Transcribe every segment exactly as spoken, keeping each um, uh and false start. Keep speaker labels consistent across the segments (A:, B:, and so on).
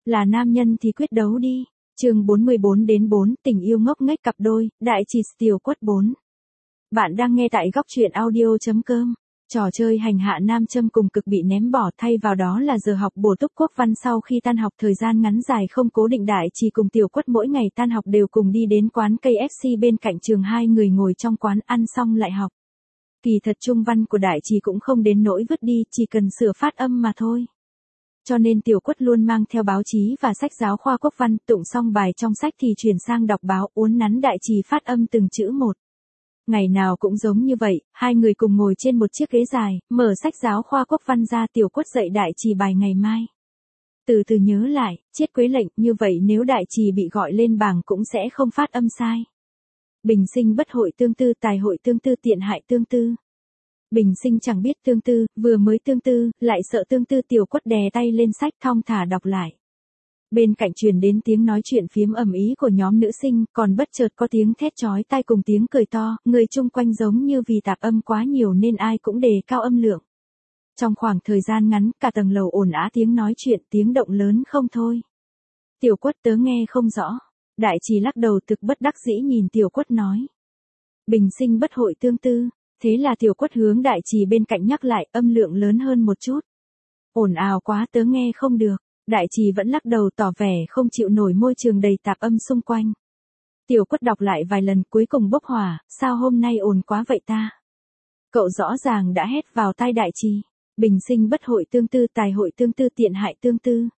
A: Là nam nhân thì quyết đấu đi. Chương bốn mươi bốn đến bốn, tình yêu ngốc nghếch cặp đôi, đại trì Tiểu Quất bốn. Bạn đang nghe tại góc truyện audio chấm com. Trò chơi hành hạ nam châm cùng cực bị ném bỏ, thay vào đó là giờ học bổ túc quốc văn sau khi tan học. Thời gian ngắn dài không cố định, đại trì cùng Tiểu Quất mỗi ngày tan học đều cùng đi đến quán ca ép xê bên cạnh trường. Hai người ngồi trong quán ăn xong lại học. Kỳ thật trung văn của đại trì cũng không đến nỗi vứt đi, chỉ cần sửa phát âm mà thôi. Cho nên Tiểu Quất luôn mang theo báo chí và sách giáo khoa quốc văn, tụng xong bài trong sách thì chuyển sang đọc báo, uốn nắn đại trì phát âm từng chữ một. Ngày nào cũng giống như vậy, hai người cùng ngồi trên một chiếc ghế dài, mở sách giáo khoa quốc văn ra. Tiểu Quất dạy đại trì bài ngày mai. Từ từ nhớ lại, chiết quế lệnh, như vậy nếu đại trì bị gọi lên bảng cũng sẽ không phát âm sai. Bình sinh bất hội tương tư, tài hội tương tư, tiện hại tương tư. Bình sinh chẳng biết tương tư, vừa mới tương tư, lại sợ tương tư. Tiểu Quất đè tay lên sách thong thả đọc lại. Bên cạnh truyền đến tiếng nói chuyện phiếm ầm ĩ của nhóm nữ sinh, còn bất chợt có tiếng thét chói tai cùng tiếng cười to, người chung quanh giống như vì tạp âm quá nhiều nên ai cũng đề cao âm lượng. Trong khoảng thời gian ngắn, cả tầng lầu ồn ào tiếng nói chuyện, tiếng động lớn không thôi. Tiểu Quất tớ nghe không rõ. Đại trì lắc đầu thực bất đắc dĩ nhìn Tiểu Quất nói. Bình sinh bất hội tương tư. Thế là Tiểu Quất hướng đại trì bên cạnh nhắc lại, âm lượng lớn hơn một chút. Ồn ào quá tớ nghe không được. Đại trì vẫn lắc đầu tỏ vẻ không chịu nổi môi trường đầy tạp âm xung quanh. Tiểu Quất đọc lại vài lần cuối cùng bốc hỏa, sao hôm nay ồn quá vậy ta? Cậu rõ ràng đã hét vào tai đại trì. Bình sinh bất hội tương tư, tài hội tương tư, tiện hại tương tư.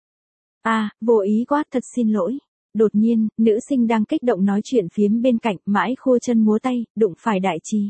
A: À, vô ý quá, thật xin lỗi. Đột nhiên, nữ sinh đang kích động nói chuyện phiếm bên cạnh, mãi khua chân múa tay, đụng phải đại trì.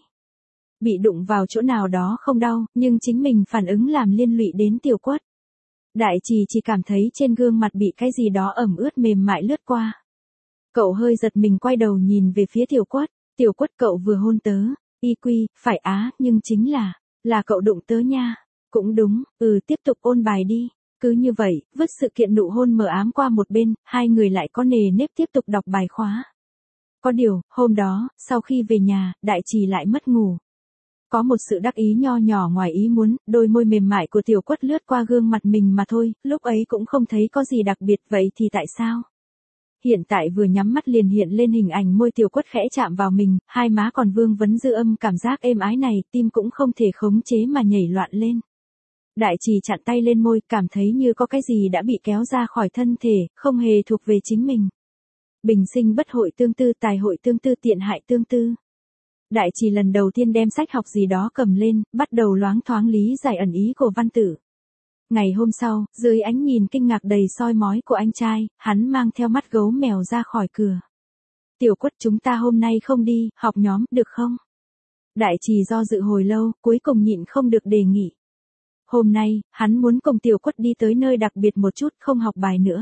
A: Bị đụng vào chỗ nào đó không đau, nhưng chính mình phản ứng làm liên lụy đến Tiểu Quất. Đại trì chỉ cảm thấy trên gương mặt bị cái gì đó ẩm ướt mềm mại lướt qua. Cậu hơi giật mình quay đầu nhìn về phía Tiểu Quất. Tiểu Quất cậu vừa hôn tớ. Y quy, phải á, nhưng chính là, là cậu đụng tớ nha. Cũng đúng, ừ tiếp tục ôn bài đi. Cứ như vậy, vứt sự kiện nụ hôn mờ ám qua một bên, hai người lại có nề nếp tiếp tục đọc bài khóa. Có điều, hôm đó, sau khi về nhà, đại trì lại mất ngủ. Có một sự đắc ý nho nhỏ ngoài ý muốn, đôi môi mềm mại của Tiểu Quất lướt qua gương mặt mình mà thôi, lúc ấy cũng không thấy có gì đặc biệt, vậy thì tại sao? Hiện tại vừa nhắm mắt liền hiện lên hình ảnh môi Tiểu Quất khẽ chạm vào mình, hai má còn vương vấn dư âm, cảm giác êm ái này, tim cũng không thể khống chế mà nhảy loạn lên. Đại trì chặn tay lên môi, cảm thấy như có cái gì đã bị kéo ra khỏi thân thể, không hề thuộc về chính mình. Bình sinh bất hội tương tư, tài hội tương tư, tiện hại tương tư. Đại trì lần đầu tiên đem sách học gì đó cầm lên, bắt đầu loáng thoáng lý giải ẩn ý của văn tử. Ngày hôm sau, dưới ánh nhìn kinh ngạc đầy soi mói của anh trai, hắn mang theo mắt gấu mèo ra khỏi cửa. Tiểu Quất, chúng ta hôm nay không đi, học nhóm, được không? Đại trì do dự hồi lâu, cuối cùng nhịn không được đề nghị. Hôm nay, hắn muốn cùng Tiểu Quất đi tới nơi đặc biệt một chút, không học bài nữa.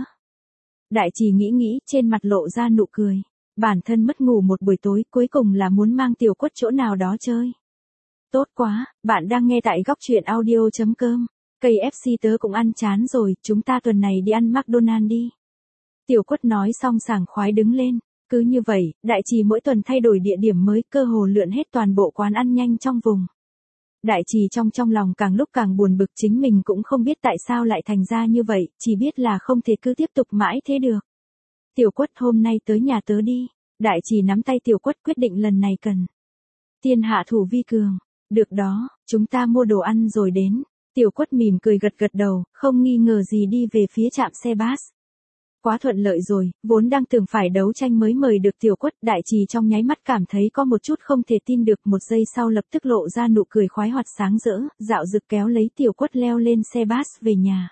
A: Đại trì nghĩ nghĩ, trên mặt lộ ra nụ cười. Bản thân mất ngủ một buổi tối, cuối cùng là muốn mang Tiểu Quất chỗ nào đó chơi. Tốt quá, bạn đang nghe tại góc truyện audio chấm com. ca ép xê tớ cũng ăn chán rồi, chúng ta tuần này đi ăn McDonald's đi. Tiểu Quất nói xong sảng khoái đứng lên. Cứ như vậy, đại trì mỗi tuần thay đổi địa điểm mới, cơ hồ lượn hết toàn bộ quán ăn nhanh trong vùng. Đại trì trong trong lòng càng lúc càng buồn bực, chính mình cũng không biết tại sao lại thành ra như vậy, chỉ biết là không thể cứ tiếp tục mãi thế được. Tiểu Quất, hôm nay tới nhà tớ đi. Đại trì nắm tay Tiểu Quất, quyết định lần này cần thiên hạ thủ vi cường. Được đó, chúng ta mua đồ ăn rồi đến. Tiểu Quất mỉm cười gật gật đầu, không nghi ngờ gì đi về phía trạm xe bus. Quá thuận lợi rồi, vốn đang tưởng phải đấu tranh mới mời được Tiểu Quất, đại trì trong nháy mắt cảm thấy có một chút không thể tin được, một giây sau lập tức lộ ra nụ cười khoái hoạt sáng rỡ, dạo dực kéo lấy Tiểu Quất leo lên xe bus về nhà.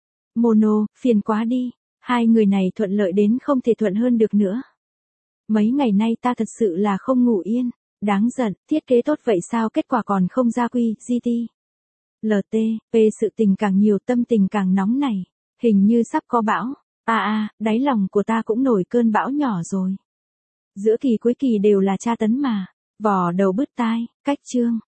A: Mono, phiền quá đi, hai người này thuận lợi đến không thể thuận hơn được nữa. Mấy ngày nay ta thật sự là không ngủ yên, đáng giận, thiết kế tốt vậy sao kết quả còn không ra quy, giê tê. lờ tê, pê sự tình càng nhiều tâm tình càng nóng này, hình như sắp có bão, a a, đáy lòng của ta cũng nổi cơn bão nhỏ rồi. Giữa kỳ cuối kỳ đều là tra tấn mà, vò đầu bứt tai, cách chương.